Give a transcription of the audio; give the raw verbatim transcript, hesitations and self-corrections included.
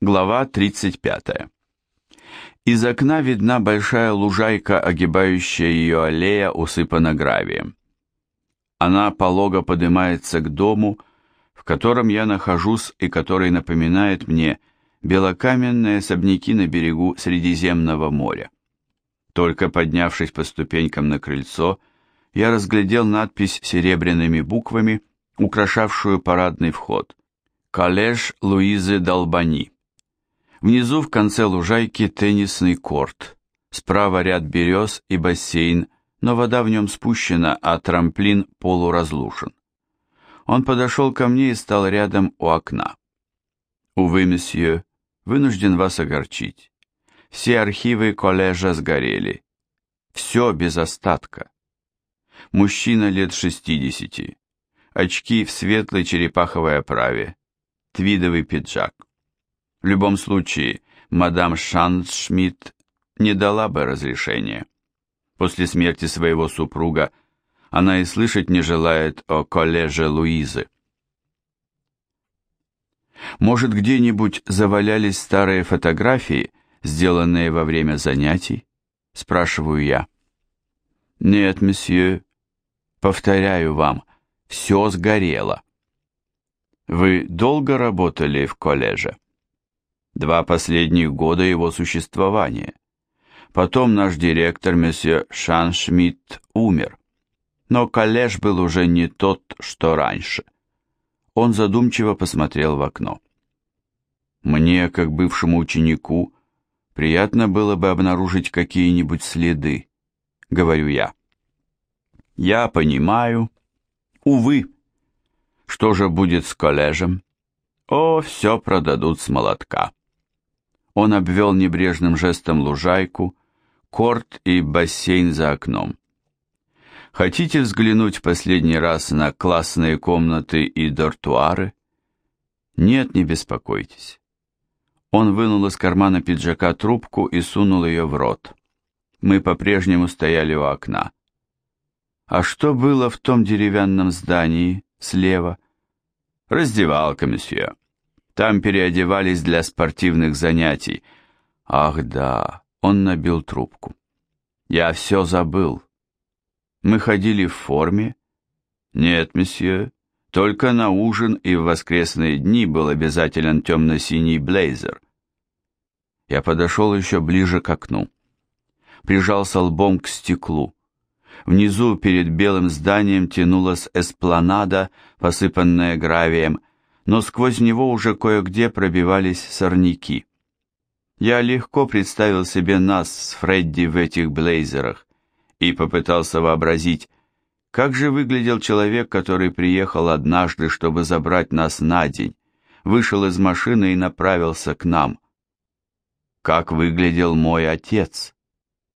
Глава тридцать пятая. Из окна видна большая лужайка, огибающая ее аллея, усыпана гравием. Она полого поднимается к дому, в котором я нахожусь и который напоминает мне белокаменные особняки на берегу Средиземного моря. Только поднявшись по ступенькам на крыльцо, я разглядел надпись серебряными буквами, украшавшую парадный вход. «Коллеж Луизы Долбани». Внизу в конце лужайки теннисный корт, справа ряд берез и бассейн, но вода в нем спущена, а трамплин полуразрушен. Он подошел ко мне и стал рядом у окна. «Увы, месье, вынужден вас огорчить. Все архивы коллежа сгорели. Все без остатка. Мужчина лет шестидесяти, очки в светлой черепаховой оправе, твидовый пиджак. В любом случае, мадам Шандшмидт не дала бы разрешения. После смерти своего супруга она и слышать не желает о коллеже Луизы. Может, где-нибудь завалялись старые фотографии, сделанные во время занятий? Спрашиваю я. Нет, месье, повторяю вам, все сгорело. Вы долго работали в коллеже? Два последних года его существования. Потом наш директор, месье Шандшмидт, умер. Но коллеж был уже не тот, что раньше. Он задумчиво посмотрел в окно. Мне, как бывшему ученику, приятно было бы обнаружить какие-нибудь следы, говорю я. Я понимаю. Увы. Что же будет с коллежем? О, все продадут с молотка. Он обвел небрежным жестом лужайку, корт и бассейн за окном. Хотите взглянуть в последний раз на классные комнаты и дортуары? Нет, не беспокойтесь. Он вынул из кармана пиджака трубку и сунул ее в рот. Мы по-прежнему стояли у окна. А что было в том деревянном здании слева? Раздевалка, месье. Там переодевались для спортивных занятий. Ах да, он набил трубку. Я все забыл. Мы ходили в форме? Нет, месье, только на ужин и в воскресные дни был обязателен темно-синий блейзер. Я подошел еще ближе к окну. Прижался лбом к стеклу. Внизу перед белым зданием тянулась эспланада, посыпанная гравием, но сквозь него уже кое-где пробивались сорняки. Я легко представил себе нас с Фредди в этих блейзерах и попытался вообразить, как же выглядел человек, который приехал однажды, чтобы забрать нас на день, вышел из машины и направился к нам. Как выглядел мой отец?